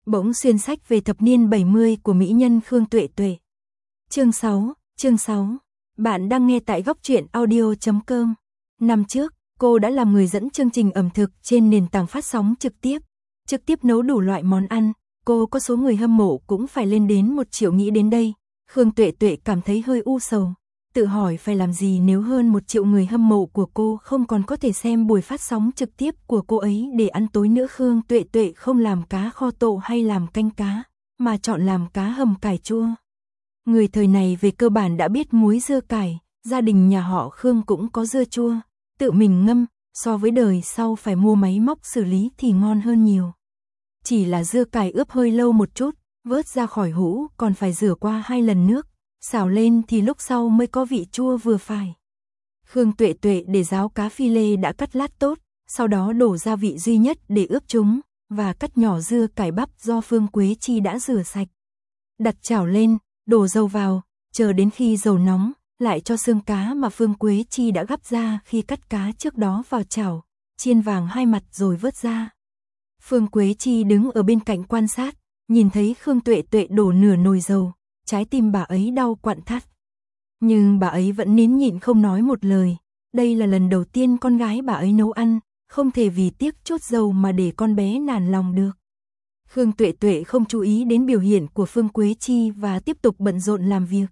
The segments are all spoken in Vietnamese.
Bỗng xuyên sách về thập niên 70 của mỹ nhân Khương Tuệ Tuệ. Chương 6. Bạn đang nghe tại góc truyện audio.com. Năm trước, cô đã làm người dẫn chương trình ẩm thực trên nền tảng phát sóng trực tiếp nấu đủ loại món ăn. Cô có số người hâm mộ cũng phải lên đến 1 triệu. Nghĩ đến đây, Khương Tuệ Tuệ cảm thấy hơi u sầu. Tự hỏi phải làm gì nếu hơn 1 triệu người hâm mộ của cô không còn có thể xem buổi phát sóng trực tiếp của cô ấy để ăn tối nữa. Khương Tuệ Tuệ không làm cá kho tộ hay làm canh cá, mà chọn làm cá hầm cải chua. Người thời này về cơ bản đã biết muối dưa cải, gia đình nhà họ Khương cũng có dưa chua, tự mình ngâm, so với đời sau phải mua máy móc xử lý thì ngon hơn nhiều. Chỉ là dưa cải ướp hơi lâu một chút, vớt ra khỏi hũ còn phải rửa qua 2 lần nước, xào lên thì lúc sau mới có vị chua vừa phải. Khương Tuệ Tuệ để ráo cá phi lê đã cắt lát tốt, sau đó đổ gia vị duy nhất để ướp chúng, và cắt nhỏ dưa cải bắp do Phương Quế Chi đã rửa sạch. Đặt chảo lên, đổ dầu vào, chờ đến khi dầu nóng, lại cho xương cá mà Phương Quế Chi đã gắp ra khi cắt cá trước đó vào chảo, chiên vàng 2 mặt rồi vớt ra. Phương Quế Chi đứng ở bên cạnh quan sát, nhìn thấy Khương Tuệ Tuệ đổ nửa nồi dầu, trái tim bà ấy đau quặn thắt. Nhưng bà ấy vẫn nín nhịn không nói một lời, đây là lần đầu tiên con gái bà ấy nấu ăn, không thể vì tiếc chút dầu mà để con bé nản lòng được. Khương Tuệ Tuệ không chú ý đến biểu hiện của Phương Quế Chi và tiếp tục bận rộn làm việc.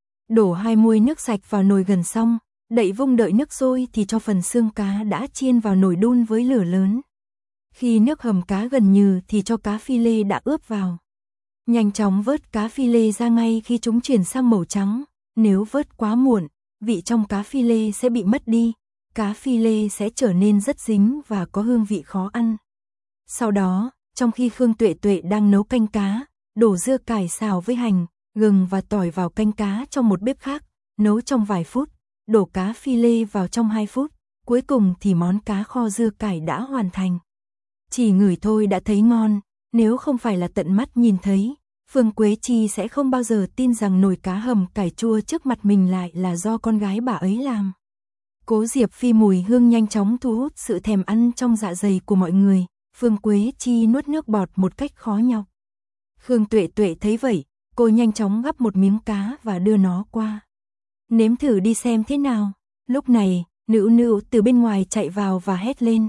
Đổ 2 muôi nước sạch vào nồi gần xong, đậy vung đợi nước sôi thì cho phần xương cá đã chiên vào nồi đun với lửa lớn. Khi nước hầm cá gần nhừ thì cho cá phi lê đã ướp vào. Nhanh chóng vớt cá phi lê ra ngay khi chúng chuyển sang màu trắng, nếu vớt quá muộn, vị trong cá phi lê sẽ bị mất đi, cá phi lê sẽ trở nên rất dính và có hương vị khó ăn. Sau đó, trong khi Khương Tuệ Tuệ đang nấu canh cá, đổ dưa cải xào với hành, gừng và tỏi vào canh cá trong một bếp khác, nấu trong vài phút, đổ cá phi lê vào trong 2 phút, cuối cùng thì món cá kho dưa cải đã hoàn thành. Chỉ ngửi thôi đã thấy ngon, nếu không phải là tận mắt nhìn thấy, Phương Quế Chi sẽ không bao giờ tin rằng nồi cá hầm cải chua trước mặt mình lại là do con gái bà ấy làm. Cố Diệp Phi mùi hương nhanh chóng thu hút sự thèm ăn trong dạ dày của mọi người, Phương Quế Chi nuốt nước bọt một cách khó nhọc. Khương Tuệ Tuệ thấy vậy, cô nhanh chóng gắp một miếng cá và đưa nó qua. Nếm thử đi xem thế nào. Lúc này, Nữu Nữu từ bên ngoài chạy vào và hét lên.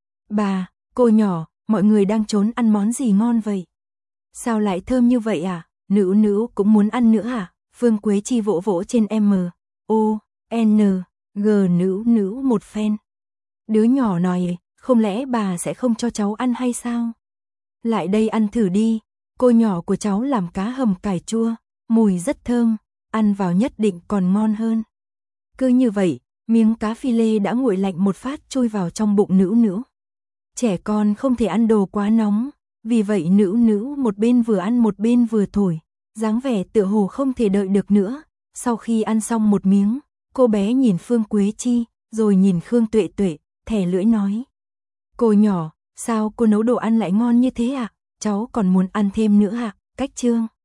Bà, cô nhỏ, mọi người đang trốn ăn món gì ngon vậy? Sao lại thơm như vậy à? Nữu Nữu cũng muốn ăn nữa à? Phương Quế Chi vỗ vỗ trên M.O.N.G. Nữu Nữu một phen. Đứa nhỏ nói, không lẽ bà sẽ không cho cháu ăn hay sao? Lại đây ăn thử đi, cô nhỏ của cháu làm cá hầm cải chua, mùi rất thơm, ăn vào nhất định còn ngon hơn. Cứ như vậy, miếng cá phi lê đã nguội lạnh một phát trôi vào trong bụng Nữu Nữu. Trẻ con không thể ăn đồ quá nóng, vì vậy Nữu Nữu một bên vừa ăn một bên vừa thổi, dáng vẻ tựa hồ không thể đợi được nữa. Sau khi ăn xong một miếng, cô bé nhìn Phương Quế Chi, rồi nhìn Khương Tuệ Tuệ, thè lưỡi nói. Cô nhỏ, sao cô nấu đồ ăn lại ngon như thế ạ? Cháu còn muốn ăn thêm nữa ạ? Cách chương.